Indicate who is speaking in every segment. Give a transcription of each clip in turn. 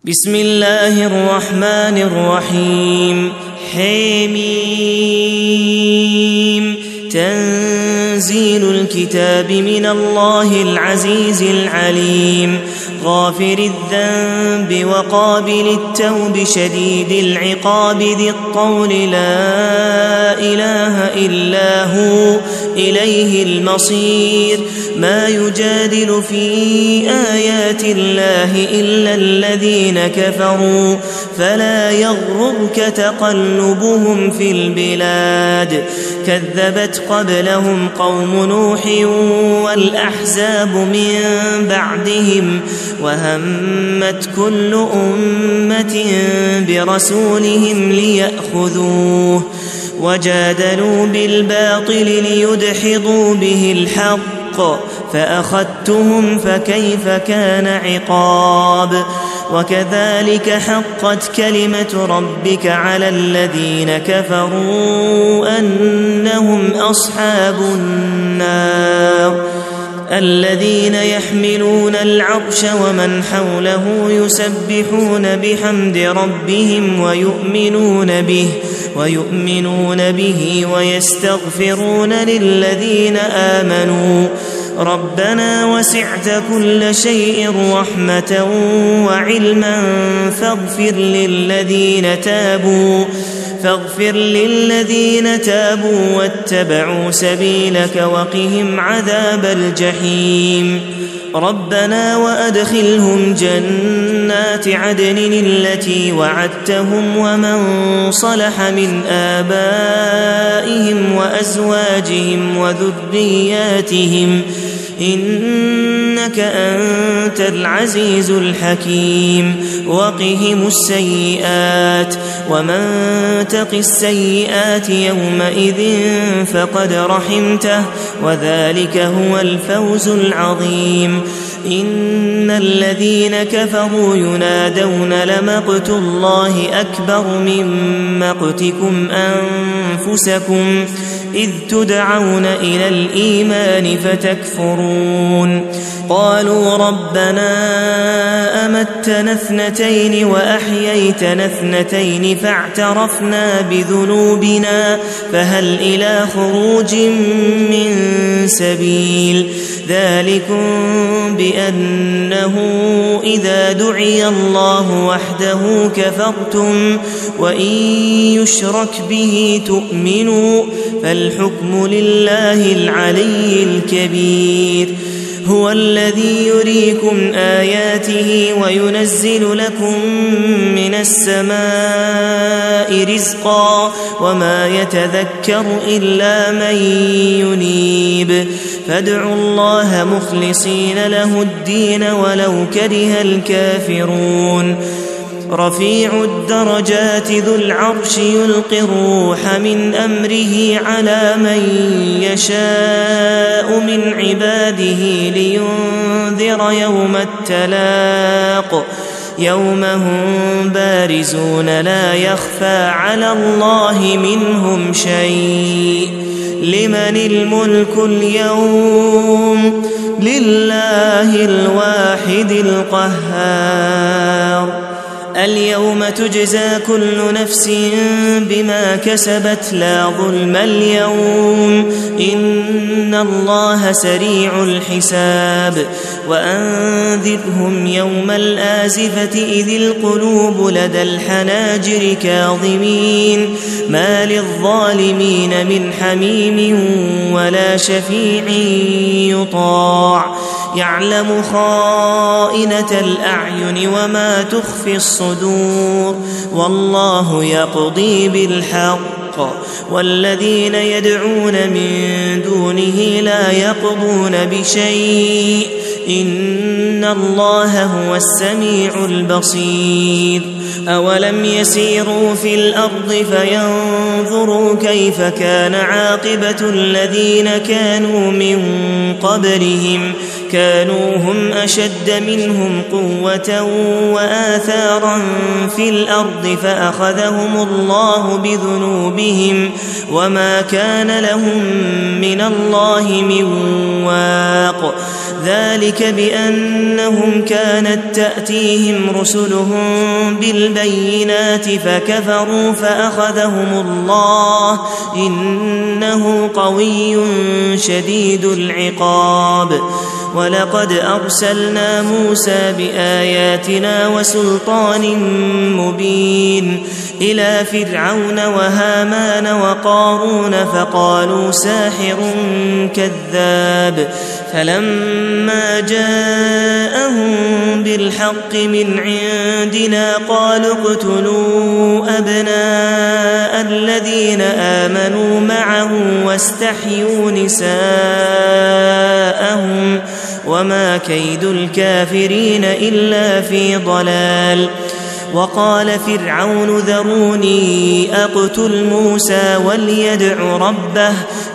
Speaker 1: بسم الله الرحمن الرحيم حميم تنزيل الكتاب من الله العزيز العليم غافر الذنب وقابل التوب شديد العقاب ذي الطول لا إله إلا هو إليه المصير ما يجادل في آيات الله إلا الذين كفروا فلا يغررك تقلبهم في البلاد كذبت قبلهم قوم نوح والأحزاب من بعدهم وهمت كل أمة برسولهم ليأخذوه وجادلوا بالباطل ليدحضوا به الحق فأخذتهم فكيف كان عقاب وكذلك حقت كلمة ربك على الذين كفروا أنهم أصحاب النار الذين يحملون العرش ومن حوله يسبحون بحمد ربهم ويؤمنون به ويستغفرون للذين آمنوا ربنا وسعت كل شيء رحمة وعلما فاغفر للذين تابوا واتبعوا سبيلك وقهم عذاب الجحيم ربنا وأدخلهم جنات عدن التي وعدتهم ومن صلح من آبائهم وأزواجهم وذرياتهم إنك أنت العزيز الحكيم وقهم السيئات ومن تق السيئات يومئذ فقد رحمته وذلك هو الفوز العظيم إن الذين كفروا ينادون لمقت الله أكبر من مقتكم أنفسكم إذ تدعون إلى الإيمان فتكفرون قالوا ربنا أمتنا اثنتين وأحييتنا اثنتين فاعترفنا بذنوبنا فهل إلى خروج من سبيل ذلكم بأنه إذا دعي الله وحده كفرتم وإن يشرك به تؤمنوا فالحكم لله العلي الكبير هو الذي يريكم آياته وينزل لكم من السماء رزقا وما يتذكر إلا من ينيب فادعوا الله مخلصين له الدين ولو كره الكافرون رفيع الدرجات ذو العرش يلقي الروح من أمره على من يشاء من عباده لينذر يوم التلاق يوم هم بارزون لا يخفى على الله منهم شيء لمن الملك اليوم لله الواحد القهار اليوم تجزى كل نفس بما كسبت لا ظلم اليوم إن الله سريع الحساب وأنذرهم يوم الآزفة إذ القلوب لدى الحناجر كاظمين ما للظالمين من حميم ولا شفيع يطاع يعلم خائنة الأعين وما تخفي الصدور والله يقضي بالحق والذين يدعون من دونه لا يقضون بشيء إن الله هو السميع البصير أولم يسيروا في الأرض فينظروا كيف كان عاقبة الذين كانوا من قبلهم كانوا هم أشد منهم قوة وآثارا في الأرض فأخذهم الله بذنوبهم وما كان لهم من الله من واق ذلك بأنهم كانت تأتيهم رسلهم بالبينات فكفروا فأخذهم الله إنه قوي شديد العقاب. ولقد أرسلنا موسى بآياتنا وسلطان مبين إلى فرعون وهامان وقارون فقالوا ساحر كذاب. فلما جاءهم بالحق من عندنا قالوا اقتلوا أبناء الذين آمنوا معه واستحيوا نساءهم وما كيد الكافرين إلا في ضلال. وقال فرعون ذروني أقتل موسى وليدع ربه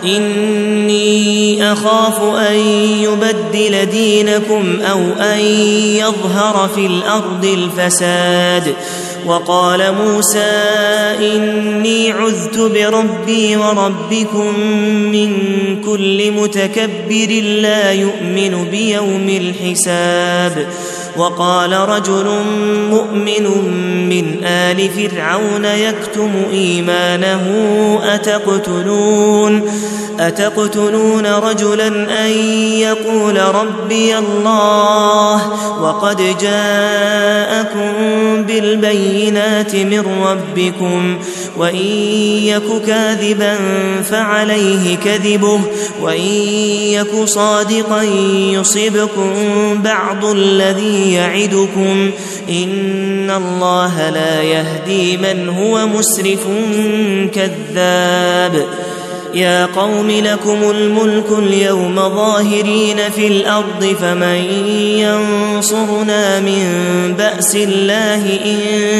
Speaker 1: إني أخاف أن يبدل دينكم أو أن يظهر في الأرض الفساد. وقال موسى إني عذت بربي وربكم من كل متكبر لا يؤمن بيوم الحساب. وقال رجل مؤمن من آل فرعون يكتم إيمانه أتقتلون رجلا أن يقول ربي الله وقد جاءكم بالبينات من ربكم وإن يك كاذبا فعليه كذبه وإن يك صادقا يصبكم بعض الذي يعدكم إن الله لا يهدي من هو مسرف كذاب. يا قوم لكم الملك اليوم ظاهرين في الأرض فمن ينصرنا من بأس الله إن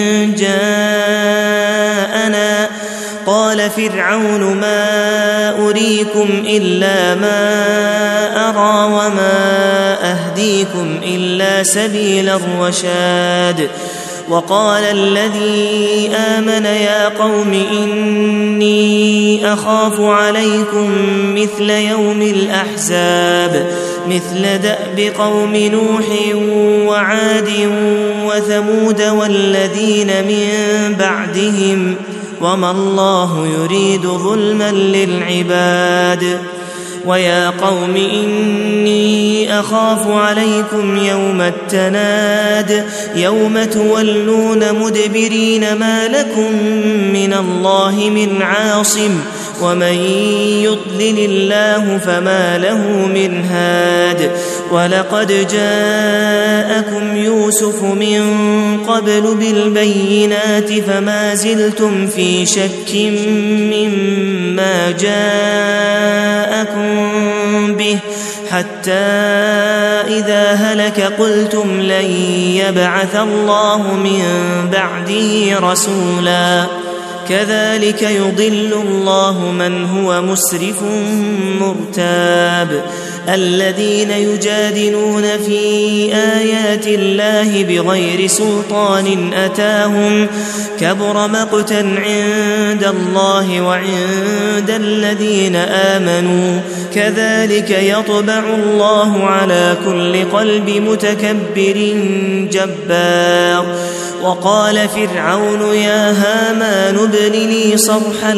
Speaker 1: جاءنا. قال فرعون ما أريكم إلا ما أرى وما أهديكم إلا سبيل الرشاد. وقال الذي آمن يا قوم إني أخاف عليكم مثل يوم الأحزاب مثل دأب قوم نوح وعاد وثمود والذين من بعدهم وما الله يريد ظلما للعباد. ويا قوم إني أخاف عليكم يوم التناد يوم تولون مدبرين ما لكم من الله من عاصم ومن يضلل الله فما له من هاد. ولقد جاءكم يوسف من قبل بالبينات فما زلتم في شك مما جاءكم به حتى إذا هلك قلتم لن يبعث الله من بعده رسولا. كذلك يضل الله من هو مسرف مرتاب. الذين يجادلون في آيات الله بغير سلطان أتاهم كبر مقتا عند الله وعند الذين آمنوا كذلك يطبع الله على كل قلب متكبر جبار. وقال فرعون يا هامان ابن لي صرحا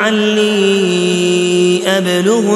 Speaker 1: لعلي أبلغ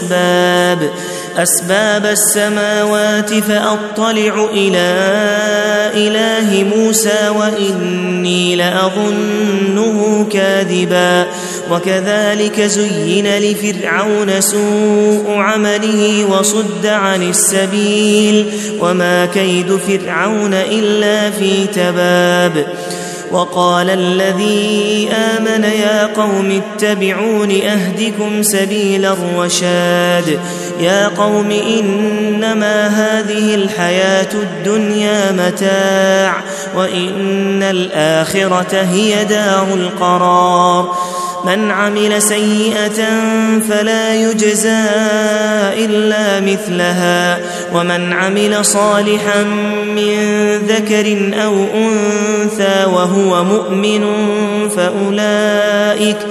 Speaker 1: أسباب السماوات فأطلع إلى إله موسى وإني لأظنه كاذبا. وكذلك زين لفرعون سوء عمله وصد عن السبيل وما كيد فرعون إلا في تباب. وقال الذي آمن يا قوم اتبعون أهدكم سبيل الرشاد. يا قوم إنما هذه الحياة الدنيا متاع وإن الآخرة هي دار القرار. من عمل سيئة فلا يجزى إلا مثلها ومن عمل صالحا من ذكر أو أنثى وهو مؤمن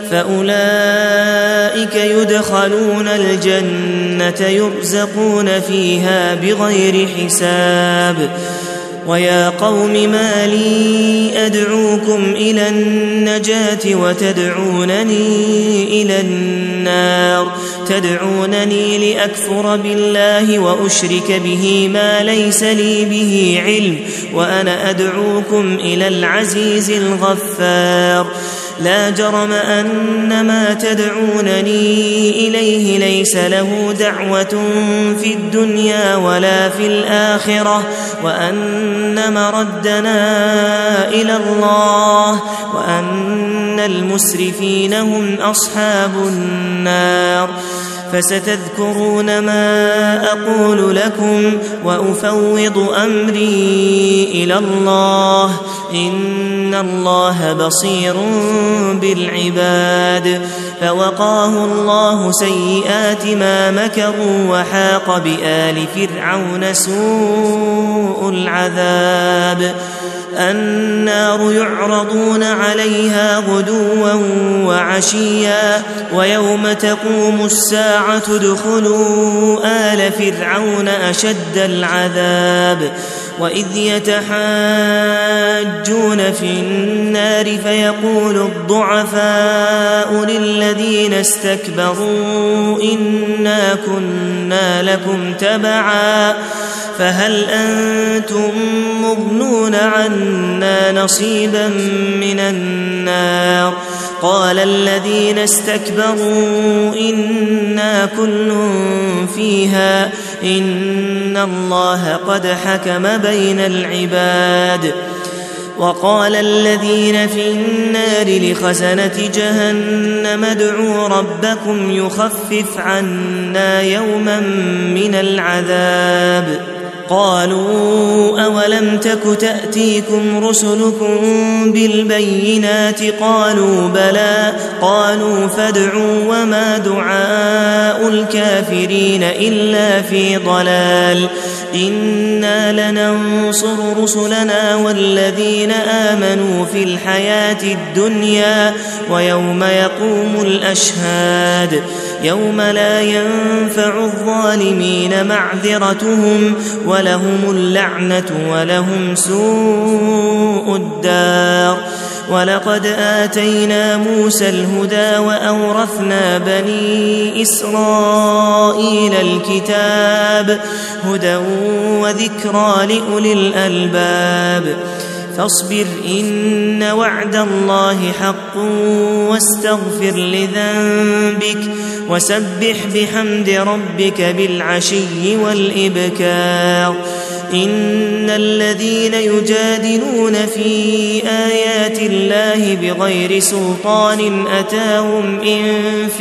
Speaker 1: فأولئك يدخلون الجنة يرزقون فيها بغير حساب. ويا قوم ما لي أدعوكم إلى النجاة وتدعونني إلى النار؟ تدعونني لأكفر بالله وأشرك به ما ليس لي به علم، وأنا أدعوكم إلى العزيز الغفار. لا جرم أن ما تدعونني إليه ليس له دعوة في الدنيا ولا في الآخرة، وأن مردنا إلى الله، وأن المسرفين هم أصحاب النار. فستذكرون ما أقول لكم وأفوض أمري إلى الله، إن الله بصير بالعباد. فوقاه الله سيئات ما مكروا، وحاق بآل فرعون سوء العذاب. النار يعرضون عليها غدوا وعشيا، ويوم تقوم الساعة ادخلوا آل فرعون أشد العذاب. وإذ يتحاجون في النار فيقول الضعفاء للذين استكبروا إنا كنا لكم تبعا فهل أنتم مغنون عنا نصيبا من النار؟ قال الذين استكبروا إنا كل فيها إن الله قد حكم بين العباد. وقال الذين في النار لخزنة جهنم ادعوا ربكم يخفف عنا يوما من العذاب. قالوا أولم تك تأتيكم رسلكم بالبينات؟ قالوا بلى. قالوا فادعوا وما دعاء الكافرين إلا في ضلال. إنا لننصر رسلنا والذين آمنوا في الحياة الدنيا ويوم يقوم الأشهاد، يوم لا ينفع الظالمين معذرتهم ولهم اللعنة ولهم سوء الدار. ولقد آتينا موسى الهدى وأورثنا بني إسرائيل الكتاب هدى وذكرى لأولي الألباب. فاصبر إن وعد الله حق واستغفر لذنبك وسبح بحمد ربك بالعشي والإبكار. إن الذين يجادلون في آيات الله بغير سلطان أتاهم إن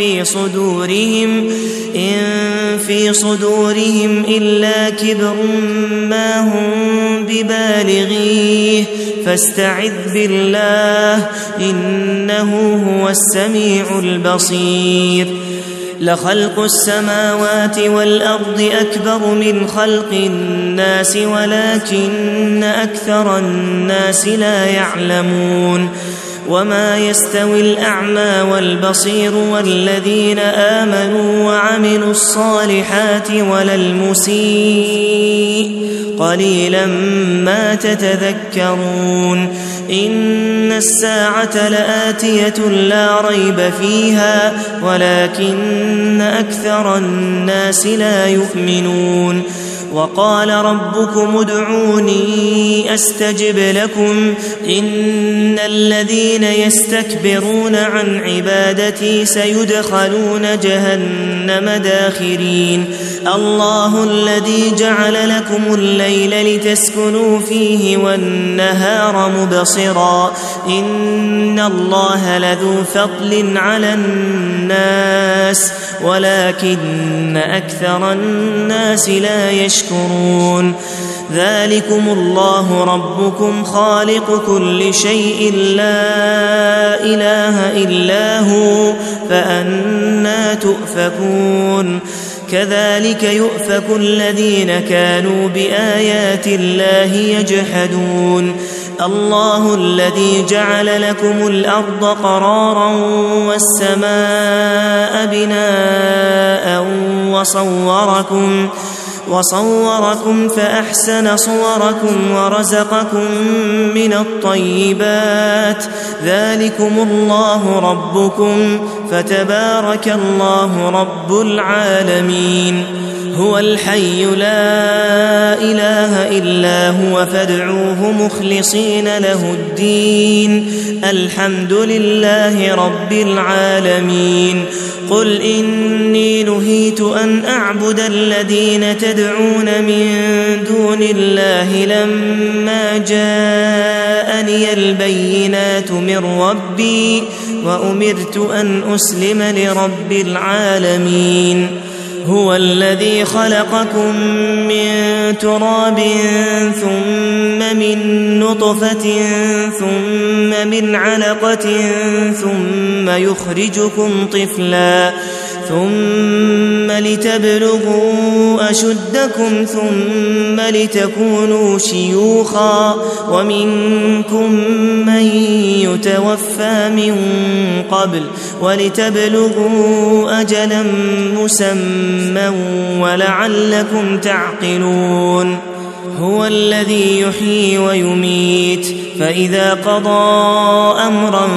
Speaker 1: في صدورهم إلا كبر ما هم ببالغيه فاستعذ بالله إنه هو السميع البصير. لخلق السماوات والأرض أكبر من خلق الناس ولكن أكثر الناس لا يعلمون. وما يستوي الأعمى والبصير والذين آمنوا وعملوا الصالحات ولا المسيء قليلا ما تتذكرون. إن الساعة لآتية لا ريب فيها ولكن أكثر الناس لا يؤمنون. وقال ربكم ادعوني أستجب لكم إن الذين يستكبرون عن عبادتي سيدخلون جهنم داخرين. الله الذي جعل لكم الليل لتسكنوا فيه والنهار مبصرا إن الله لذو فضل على الناس ولكن أكثر الناس لا يشكرون. ذلكم الله ربكم خالق كل شيء لا إله إلا هو فأنى تؤفكون. كذلك يؤفك الذين كانوا بآيات الله يجحدون. الله الذي جعل لكم الأرض قرارا والسماء بناء وصوركم فأحسن صوركم ورزقكم من الطيبات ذلكم الله ربكم فتبارك الله رب العالمين هو الحي لا إله إلا هو فادعوه مخلصين له الدين الحمد لله رب العالمين قل إني نهيت أن أعبد الذين تدعون من دون الله لما جاءني البينات من ربي وأمرت أن أسلم لرب العالمين هو الذي خلقكم من تراب ثم من نطفة ثم من علقة ثم يخرجكم طفلا ثم لتبلغوا أشدكم ثم لتكونوا شيوخا ومنكم من يتوفى من قبل ولتبلغوا أجلا مسمى ولعلكم تعقلون هو الذي يحيي ويميت فإذا قضى أمرا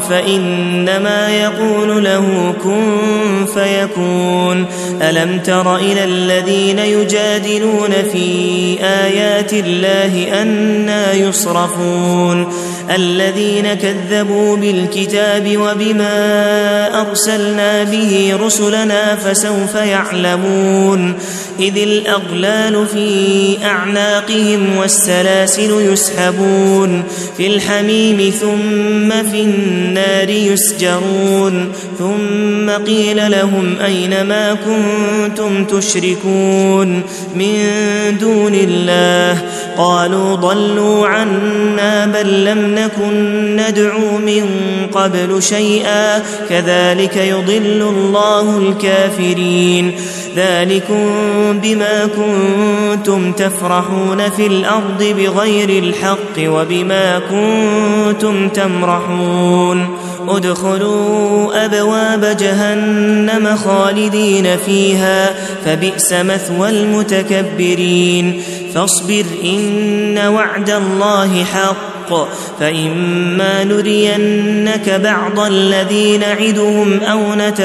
Speaker 1: فإنما يقول له كن فيكون ألم تر إلى الذين يجادلون في آيات الله أنى يصرفون الذين كذبوا بالكتاب وبما أرسلنا به رسلنا فسوف يعلمون إذ الأغلال في أعناقهم والسلاسل يسحبون في الحميم ثم في النار يسجرون ثم قيل لهم أين ما كنتم تشركون من دون الله قالوا ضلوا عنا بل لم نكن ندعو من قبل شيئا كذلك يضل الله الكافرين ذلكم بما كنتم تفرحون في الأرض بغير الحق وبما كنتم تمرحون ادخلوا أبواب جهنم خالدين فيها فبئس مثوى المتكبرين فاصبر إن وعد الله حق فإما نرينك بعض الذي نعدهم أو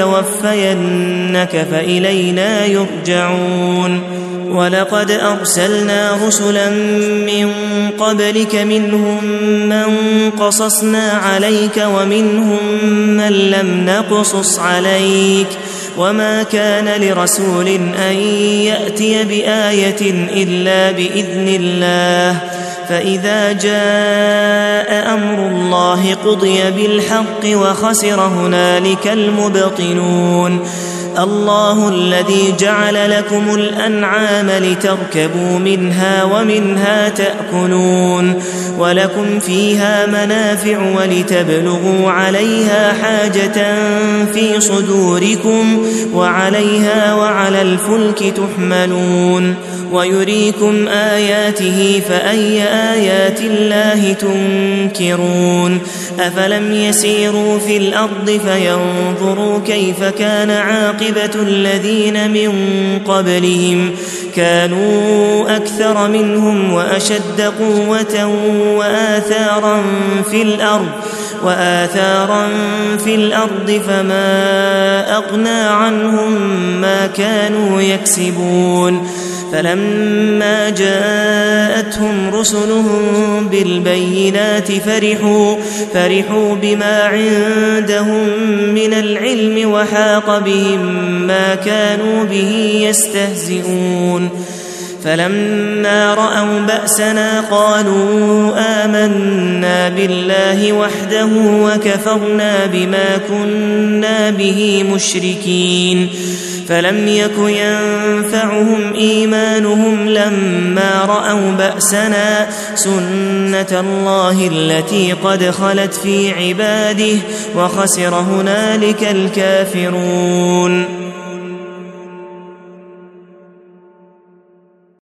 Speaker 1: نتوفينك فإلينا يرجعون ولقد أرسلنا رسلا من قبلك منهم من قصصنا عليك ومنهم من لم نقصص عليك وما كان لرسول أن يأتي بآية إلا بإذن الله فإذا جاء أمر الله قضي بالحق وخسر هنالك المبطلون الله الذي جعل لكم الأنعام لتركبوا منها ومنها تأكلون ولكم فيها منافع ولتبلغوا عليها حاجة في صدوركم وعليها وعلى الفلك تحملون ويريكم آياته فأي آيات الله تنكرون أفلم يسيروا في الأرض فينظروا كيف كان عاقبة الذين من قبلهم كانوا أكثر منهم وأشد قوة وآثارا في الأرض فما أغنى عنهم ما كانوا يكسبون فلما جاءتهم رسلهم بالبينات فرحوا بما عندهم من العلم وحاق بهم ما كانوا به يستهزئون فلما رأوا بأسنا قالوا آمنا بالله وحده وكفرنا بما كنا به مشركين فلم يك ينفعهم إيمانهم لما رأوا بأسنا سنة الله التي قد خلت في عباده وخسر هنالك الكافرون